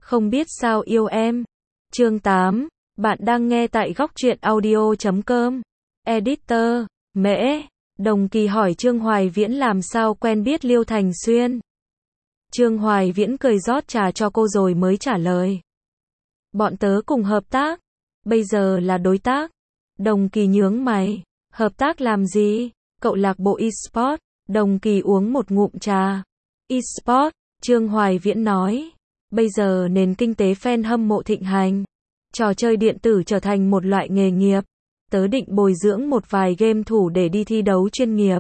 Không biết sao yêu em. Chương 8. Bạn đang nghe tại góc truyện audio.com. Editor, Mễ. Đồng Kỳ hỏi Trương Hoài Viễn làm sao quen biết Liêu Thành Xuyên. Trương Hoài Viễn cười rót trà cho cô rồi mới trả lời. Bọn tớ cùng hợp tác. Bây giờ là đối tác. Đồng Kỳ nhướng mày. Hợp tác làm gì? Cậu lạc bộ eSport. Đồng Kỳ uống một ngụm trà. eSport, Trương Hoài Viễn nói. Bây giờ nền kinh tế fan hâm mộ thịnh hành. Trò chơi điện tử trở thành một loại nghề nghiệp. Tớ định bồi dưỡng một vài game thủ để đi thi đấu chuyên nghiệp.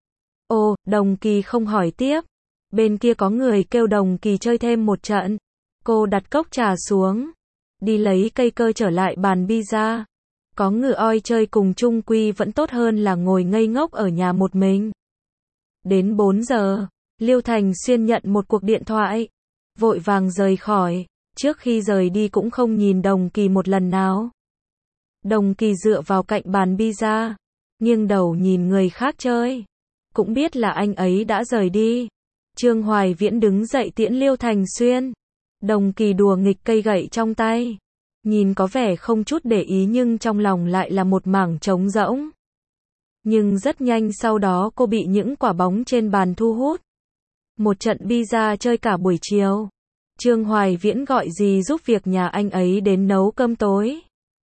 Ồ, Đồng Kỳ không hỏi tiếp. Bên kia có người kêu Đồng Kỳ chơi thêm một trận. Cô đặt cốc trà xuống. Đi lấy cây cơ trở lại bàn pizza. Có người oi chơi cùng chung quy vẫn tốt hơn là ngồi ngây ngốc ở nhà một mình. Đến 4 giờ, Liêu Thành Xuyên nhận một cuộc điện thoại. Vội vàng rời khỏi. Trước khi rời đi cũng không nhìn Đồng Kỳ một lần nào. Đồng Kỳ dựa vào cạnh bàn pizza, nghiêng đầu nhìn người khác chơi. Cũng biết là anh ấy đã rời đi. Trương Hoài Viễn đứng dậy tiễn Liêu Thành Xuyên. Đồng Kỳ đùa nghịch cây gậy trong tay. Nhìn có vẻ không chút để ý nhưng trong lòng lại là một mảng trống rỗng. Nhưng rất nhanh sau đó cô bị những quả bóng trên bàn thu hút. Một trận pizza chơi cả buổi chiều. Trương Hoài Viễn gọi dì giúp việc nhà anh ấy đến nấu cơm tối.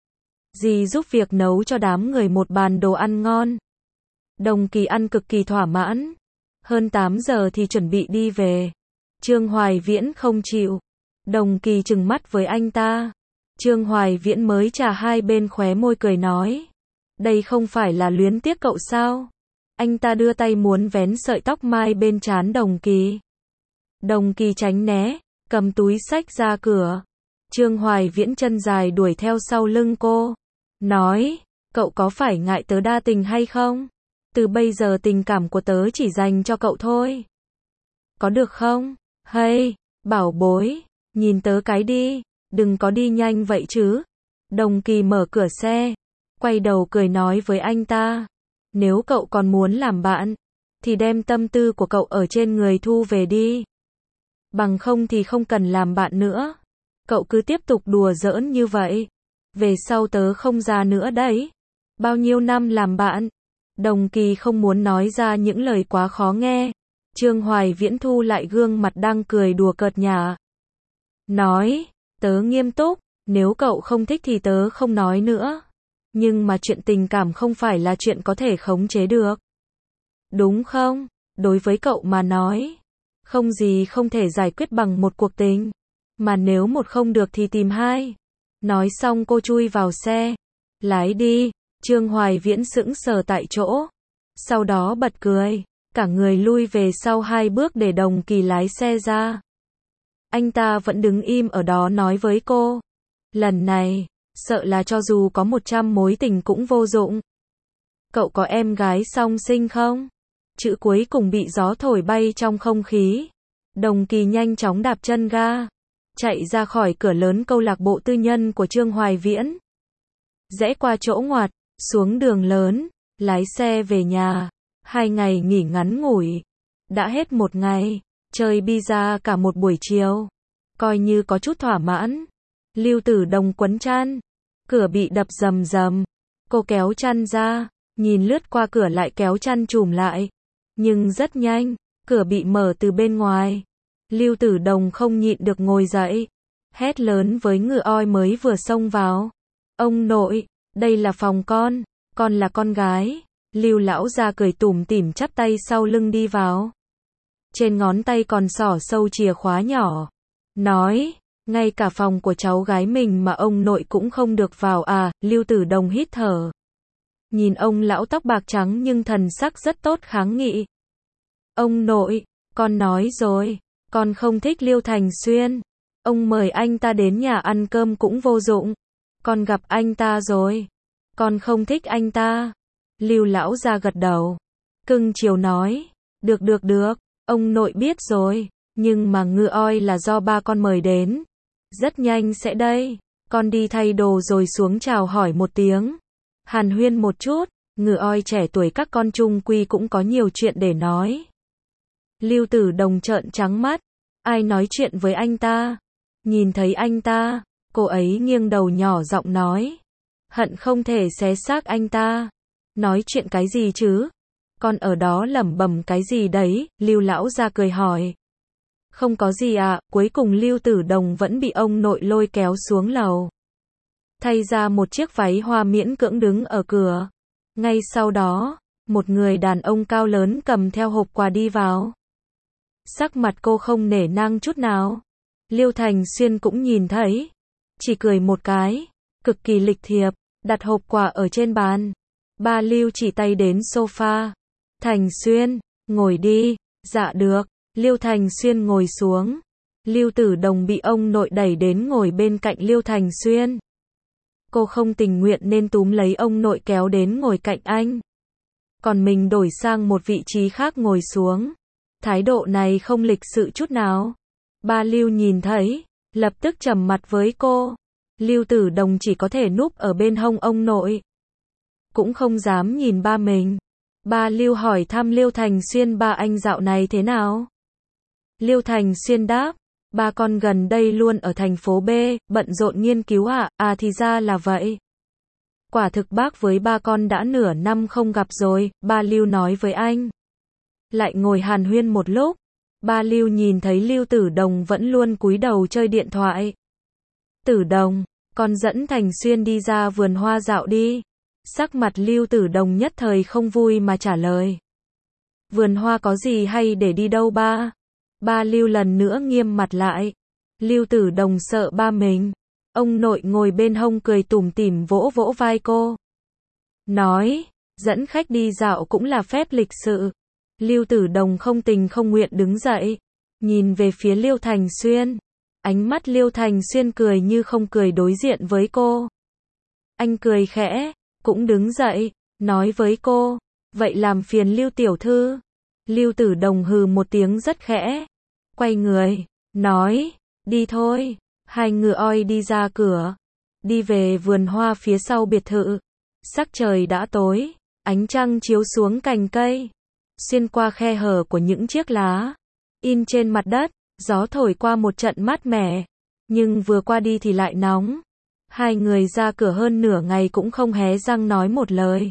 Dì giúp việc nấu cho đám người một bàn đồ ăn ngon. Đồng Kỳ ăn cực kỳ thỏa mãn. Hơn 8 giờ thì chuẩn bị đi về. Trương Hoài Viễn không chịu. Đồng Kỳ trừng mắt với anh ta. Trương Hoài Viễn mới chà hai bên khóe môi cười nói. Đây không phải là luyến tiếc cậu sao? Anh ta đưa tay muốn vén sợi tóc mai bên trán Đồng Kỳ. Đồng Kỳ tránh né, cầm túi xách ra cửa. Trương Hoài Viễn chân dài đuổi theo sau lưng cô. Nói, cậu có phải ngại tớ đa tình hay không? Từ bây giờ tình cảm của tớ chỉ dành cho cậu thôi. Có được không? Hey, bảo bối, nhìn tớ cái đi, đừng có đi nhanh vậy chứ. Đồng Kỳ mở cửa xe, quay đầu cười nói với anh ta. Nếu cậu còn muốn làm bạn, thì đem tâm tư của cậu ở trên người thu về đi. Bằng không thì không cần làm bạn nữa. Cậu cứ tiếp tục đùa giỡn như vậy. Về sau tớ không ra nữa đấy. Bao nhiêu năm làm bạn. Đồng Kỳ không muốn nói ra những lời quá khó nghe. Trương Hoài Viễn thu lại gương mặt đang cười đùa cợt nhả. Nói, tớ nghiêm túc, nếu cậu không thích thì tớ không nói nữa. Nhưng mà chuyện tình cảm không phải là chuyện có thể khống chế được. Đúng không? Đối với cậu mà nói, không gì không thể giải quyết bằng một cuộc tình. Mà nếu một không được thì tìm hai. Nói xong cô chui vào xe. Lái đi. Trương Hoài Viễn sững sờ tại chỗ. Sau đó bật cười. Cả người lui về sau 2 bước để Đồng Kỳ lái xe ra. Anh ta vẫn đứng im ở đó nói với cô. Lần này, sợ là cho dù có 100 mối tình cũng vô dụng. Cậu có em gái song sinh không? Chữ cuối cùng bị gió thổi bay trong không khí. Đồng Kỳ nhanh chóng đạp chân ga. Chạy ra khỏi cửa lớn câu lạc bộ tư nhân của Trương Hoài Viễn. Rẽ qua chỗ ngoặt, xuống đường lớn, lái xe về nhà. 2 ngày nghỉ ngắn ngủi. Đã hết một ngày, chơi pizza cả một buổi chiều. Coi như có chút thỏa mãn. Lưu Tử Đồng quấn chăn. Cửa bị đập rầm rầm. Cô kéo chăn ra, nhìn lướt qua cửa lại kéo chăn trùm lại. Nhưng rất nhanh, cửa bị mở từ bên ngoài. Lưu Tử Đồng không nhịn được ngồi dậy. Hét lớn với người oi mới vừa xông vào. Ông nội, đây là phòng con là con gái. Lưu lão gia cười tủm tỉm chắp tay sau lưng đi vào. Trên ngón tay còn xỏ sâu chìa khóa nhỏ. Nói, ngay cả phòng của cháu gái mình mà ông nội cũng không được vào à. Lưu Tử Đồng hít thở. Nhìn ông lão tóc bạc trắng nhưng thần sắc rất tốt kháng nghị. Ông nội, con nói rồi, con không thích Liêu Thành Xuyên. Ông mời anh ta đến nhà ăn cơm cũng vô dụng. Con gặp anh ta rồi. Con không thích anh ta. Lưu lão gia gật đầu. Cưng chiều nói. Được, ông nội biết rồi. Nhưng mà ngựa oi là do ba con mời đến. Rất nhanh sẽ đây. Con đi thay đồ rồi xuống chào hỏi một tiếng. Hàn huyên một chút. Ngựa oi trẻ tuổi các con chung quy cũng có nhiều chuyện để nói. Lưu Tử Đồng trợn trắng mắt. Ai nói chuyện với anh ta? Nhìn thấy anh ta, cô ấy nghiêng đầu nhỏ giọng nói. Hận không thể xé xác anh ta. Nói chuyện cái gì chứ? Con ở đó lẩm bẩm cái gì đấy? Lưu lão gia cười hỏi. Không có gì ạ, cuối cùng Lưu Tử Đồng vẫn bị ông nội lôi kéo xuống lầu. Thay ra một chiếc váy hoa miễn cưỡng đứng ở cửa. Ngay sau đó, một người đàn ông cao lớn cầm theo hộp quà đi vào. Sắc mặt cô không nể nang chút nào. Liêu Thành Xuyên cũng nhìn thấy. Chỉ cười một cái, cực kỳ lịch thiệp, đặt hộp quà ở trên bàn. Ba Lưu chỉ tay đến sofa. Thành Xuyên, ngồi đi. Dạ được. Liêu Thành Xuyên ngồi xuống. Lưu Tử Đồng bị ông nội đẩy đến ngồi bên cạnh Liêu Thành Xuyên. Cô không tình nguyện nên túm lấy ông nội kéo đến ngồi cạnh anh. Còn mình đổi sang một vị trí khác ngồi xuống. Thái độ này không lịch sự chút nào. Ba Lưu nhìn thấy, lập tức trầm mặt với cô. Lưu Tử Đồng chỉ có thể núp ở bên hông ông nội. Cũng không dám nhìn ba mình. Ba Lưu hỏi thăm Liêu Thành Xuyên ba anh dạo này thế nào? Liêu Thành Xuyên đáp, ba con gần đây luôn ở thành phố B, bận rộn nghiên cứu ạ, thì ra là vậy. Quả thực bác với ba con đã nửa năm không gặp rồi, ba Lưu nói với anh. Lại ngồi hàn huyên một lúc, ba Lưu nhìn thấy Lưu Tử Đồng vẫn luôn cúi đầu chơi điện thoại. Tử Đồng, con dẫn Thành Xuyên đi ra vườn hoa dạo đi. Sắc mặt Lưu Tử Đồng nhất thời không vui mà trả lời. Vườn hoa có gì hay để đi đâu ba? Ba Lưu lần nữa nghiêm mặt lại. Lưu Tử Đồng sợ ba mình. Ông nội ngồi bên hông cười tủm tỉm vỗ vỗ vai cô. Nói, dẫn khách đi dạo cũng là phép lịch sự. Lưu Tử Đồng không tình không nguyện đứng dậy. Nhìn về phía Liêu Thành Xuyên. Ánh mắt Liêu Thành Xuyên cười như không cười đối diện với cô. Anh cười khẽ, cũng đứng dậy, nói với cô. Vậy làm phiền Lưu tiểu thư. Lưu Tử Đồng hừ một tiếng rất khẽ. Quay người, nói, đi thôi. Hai người oi đi ra cửa. Đi về vườn hoa phía sau biệt thự. Sắc trời đã tối, ánh trăng chiếu xuống cành cây. Xuyên qua khe hở của những chiếc lá. In trên mặt đất, gió thổi qua một trận mát mẻ. Nhưng vừa qua đi thì lại nóng. Hai người ra cửa hơn nửa ngày cũng không hé răng nói một lời.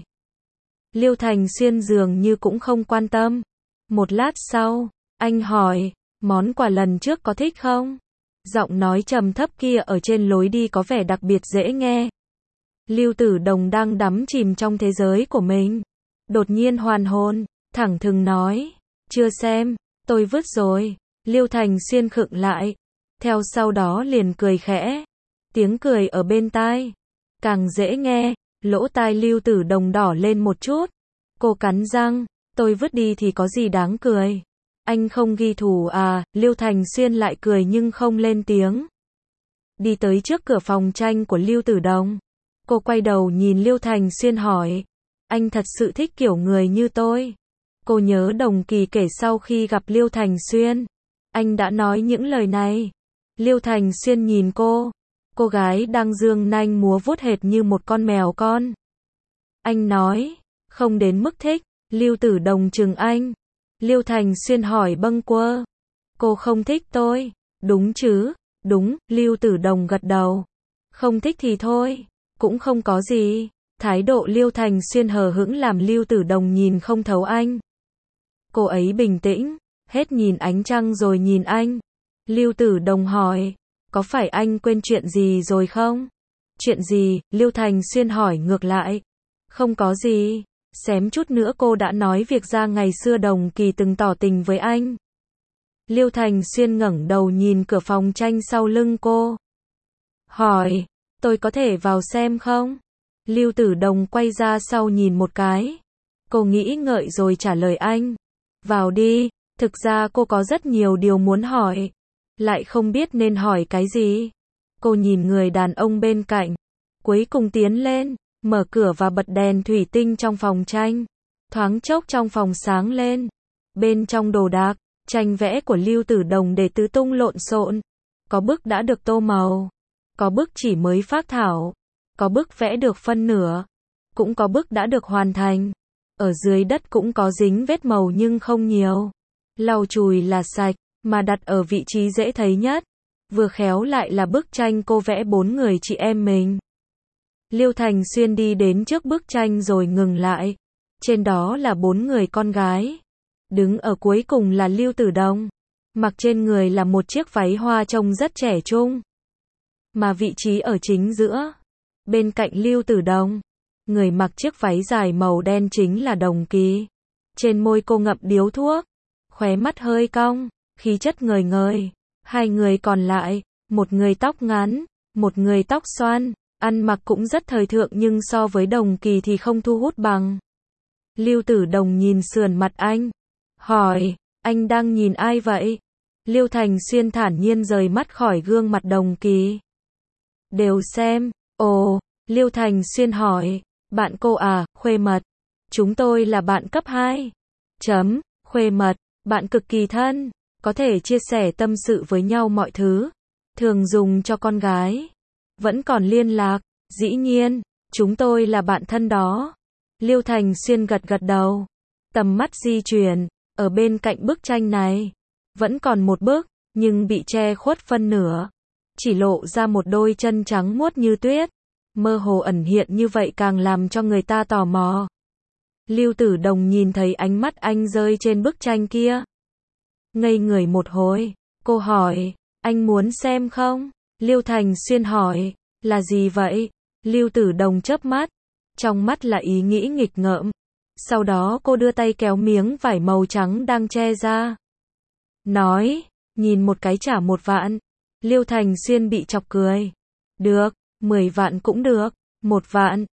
Liêu Thành Xuyên dường như cũng không quan tâm. Một lát sau, anh hỏi, món quà lần trước có thích không? Giọng nói trầm thấp kia ở trên lối đi có vẻ đặc biệt dễ nghe. Lưu Tử Đồng đang đắm chìm trong thế giới của mình. Đột nhiên hoàn hồn, thẳng thừng nói, chưa xem, tôi vứt rồi. Liêu Thành Xuyên khựng lại, theo sau đó liền cười khẽ. Tiếng cười ở bên tai, càng dễ nghe, lỗ tai Lưu Tử Đồng đỏ lên một chút. Cô cắn răng, tôi vứt đi thì có gì đáng cười. Anh không ghi thù à? Liêu Thành Xuyên lại cười nhưng không lên tiếng. Đi tới trước cửa phòng tranh của Lưu Tử Đồng. Cô quay đầu nhìn Liêu Thành Xuyên hỏi. Anh thật sự thích kiểu người như tôi. Cô nhớ Đồng Kỳ kể sau khi gặp Liêu Thành Xuyên. Anh đã nói những lời này. Liêu Thành Xuyên nhìn cô. Cô gái đang dương nanh múa vuốt hệt như một con mèo con. Anh nói. Không đến mức thích. Lưu Tử Đồng trừng anh. Liêu Thành Xuyên hỏi bâng quơ. Cô không thích tôi. Đúng chứ? Đúng, Lưu Tử Đồng gật đầu. Không thích thì thôi. Cũng không có gì. Thái độ Liêu Thành Xuyên hờ hững làm Lưu Tử Đồng nhìn không thấu anh. Cô ấy bình tĩnh, hết nhìn ánh trăng rồi nhìn anh. Lưu Tử Đồng hỏi, có phải anh quên chuyện gì rồi không? Chuyện gì? Liêu Thành Xuyên hỏi ngược lại. Không có gì. Xém chút nữa cô đã nói việc ra ngày xưa Đồng Kỳ từng tỏ tình với anh. Liêu Thành Xuyên ngẩng đầu nhìn cửa phòng tranh sau lưng cô. Hỏi, tôi có thể vào xem không? Lưu Tử Đồng quay ra sau nhìn một cái. Cô nghĩ ngợi rồi trả lời anh. Vào đi, thực ra cô có rất nhiều điều muốn hỏi. Lại không biết nên hỏi cái gì. Cô nhìn người đàn ông bên cạnh. Cuối cùng tiến lên, mở cửa và bật đèn thủy tinh trong phòng tranh. Thoáng chốc trong phòng sáng lên. Bên trong đồ đạc, tranh vẽ của Lưu Tử Đồng để tứ tung lộn xộn. Có bức đã được tô màu. Có bức chỉ mới phác thảo. Có bức vẽ được phân nửa. Cũng có bức đã được hoàn thành. Ở dưới đất cũng có dính vết màu nhưng không nhiều. Lau chùi là sạch, mà đặt ở vị trí dễ thấy nhất. vừa khéo lại là bức tranh cô vẽ 4 người chị em mình. Liêu Thành Xuyên đi đến trước bức tranh rồi ngừng lại. Trên đó là 4 người con gái. Đứng ở cuối cùng là Lưu Tử Đồng. Mặc trên người là một chiếc váy hoa trông rất trẻ trung. Mà vị trí ở chính giữa. Bên cạnh Lưu Tử Đồng, người mặc chiếc váy dài màu đen chính là Đồng Kỳ. Trên môi cô ngậm điếu thuốc. Khóe mắt hơi cong, khí chất ngời ngời. Hai người còn lại, một người tóc ngắn, một người tóc xoăn. Ăn mặc cũng rất thời thượng nhưng so với Đồng Kỳ thì không thu hút bằng. Lưu Tử Đồng nhìn sườn mặt anh. Hỏi, anh đang nhìn ai vậy? Liêu Thành Xuyên thản nhiên rời mắt khỏi gương mặt Đồng Kỳ. Đều xem. Ồ, Liêu Thành Xuyên hỏi, bạn cô à, khuê mật. Chúng tôi là bạn cấp 2. Khuê mật, bạn cực kỳ thân, có thể chia sẻ tâm sự với nhau mọi thứ. Thường dùng cho con gái. Vẫn còn liên lạc, dĩ nhiên, chúng tôi là bạn thân đó. Liêu Thành Xuyên gật gật đầu. Tầm mắt di chuyển, ở bên cạnh bức tranh này. Vẫn còn một bức, nhưng bị che khuất phân nửa. Chỉ lộ ra một đôi chân trắng muốt như tuyết. Mơ hồ ẩn hiện như vậy càng làm cho người ta tò mò. Lưu Tử Đồng nhìn thấy ánh mắt anh rơi trên bức tranh kia. Ngây người một hồi, cô hỏi, anh muốn xem không? Liêu Thành Xuyên hỏi, là gì vậy? Lưu Tử Đồng chớp mắt, trong mắt là ý nghĩ nghịch ngợm. Sau đó cô đưa tay kéo miếng vải màu trắng đang che ra. Nói, nhìn một cái trả 1 vạn. Liêu Thành Xuyên bị chọc cười. Được, 10 vạn cũng được. 1 vạn,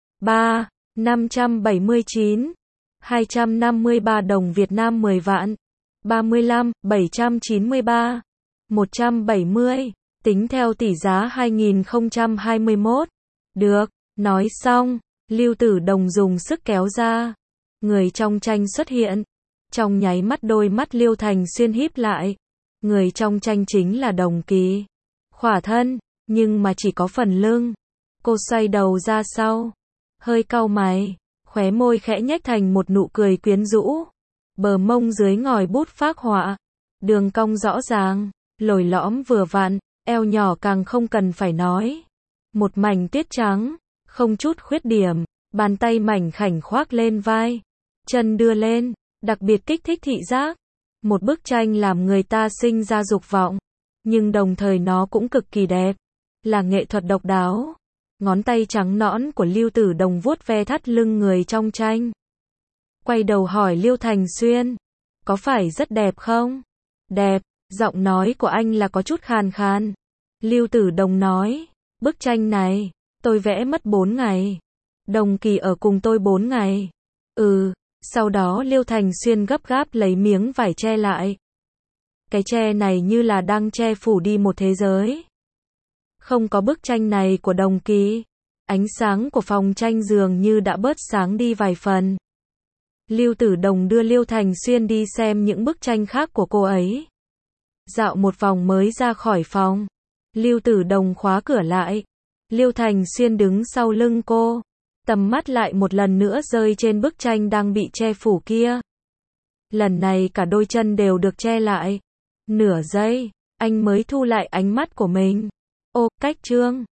579, 253 đồng Việt Nam 10 vạn. 35, 793, 170, tính theo tỷ giá 2021. Được, nói xong, Lưu Tử Đồng dùng sức kéo ra. Người trong tranh xuất hiện. Trong nháy mắt đôi mắt Liêu Thành Xuyên híp lại. Người trong tranh chính là Đồng Kỳ. Khỏa thân, nhưng mà chỉ có phần lưng. Cô xoay đầu ra sau. Hơi cau mày. Khóe môi khẽ nhếch thành một nụ cười quyến rũ. Bờ mông dưới ngòi bút phác họa. Đường cong rõ ràng. Lồi lõm vừa vặn. Eo nhỏ càng không cần phải nói. Một mảnh tuyết trắng. Không chút khuyết điểm. Bàn tay mảnh khảnh khoác lên vai. Chân đưa lên. Đặc biệt kích thích thị giác. Một bức tranh làm người ta sinh ra dục vọng. Nhưng đồng thời nó cũng cực kỳ đẹp. Là nghệ thuật độc đáo. Ngón tay trắng nõn của Lưu Tử Đồng vuốt ve thắt lưng người trong tranh. Quay đầu hỏi Liêu Thành Xuyên. Có phải rất đẹp không? Đẹp. Giọng nói của anh là có chút khàn khàn. Lưu Tử Đồng nói. Bức tranh này, tôi vẽ mất 4 ngày. Đồng Kỳ ở cùng tôi 4 ngày. Sau đó Liêu Thành Xuyên gấp gáp lấy miếng vải che lại. Cái che này như là đang che phủ đi một thế giới. Không có bức tranh này của Đồng Kỳ. Ánh sáng của phòng tranh dường như đã bớt sáng đi vài phần. Lưu Tử Đồng đưa Liêu Thành Xuyên đi xem những bức tranh khác của cô ấy. Dạo một vòng mới ra khỏi phòng. Lưu Tử Đồng khóa cửa lại. Liêu Thành Xuyên đứng sau lưng cô. Tầm mắt lại một lần nữa rơi trên bức tranh đang bị che phủ kia. Lần này cả đôi chân đều được che lại. Nửa giây, anh mới thu lại ánh mắt của mình. Ô, cách chương.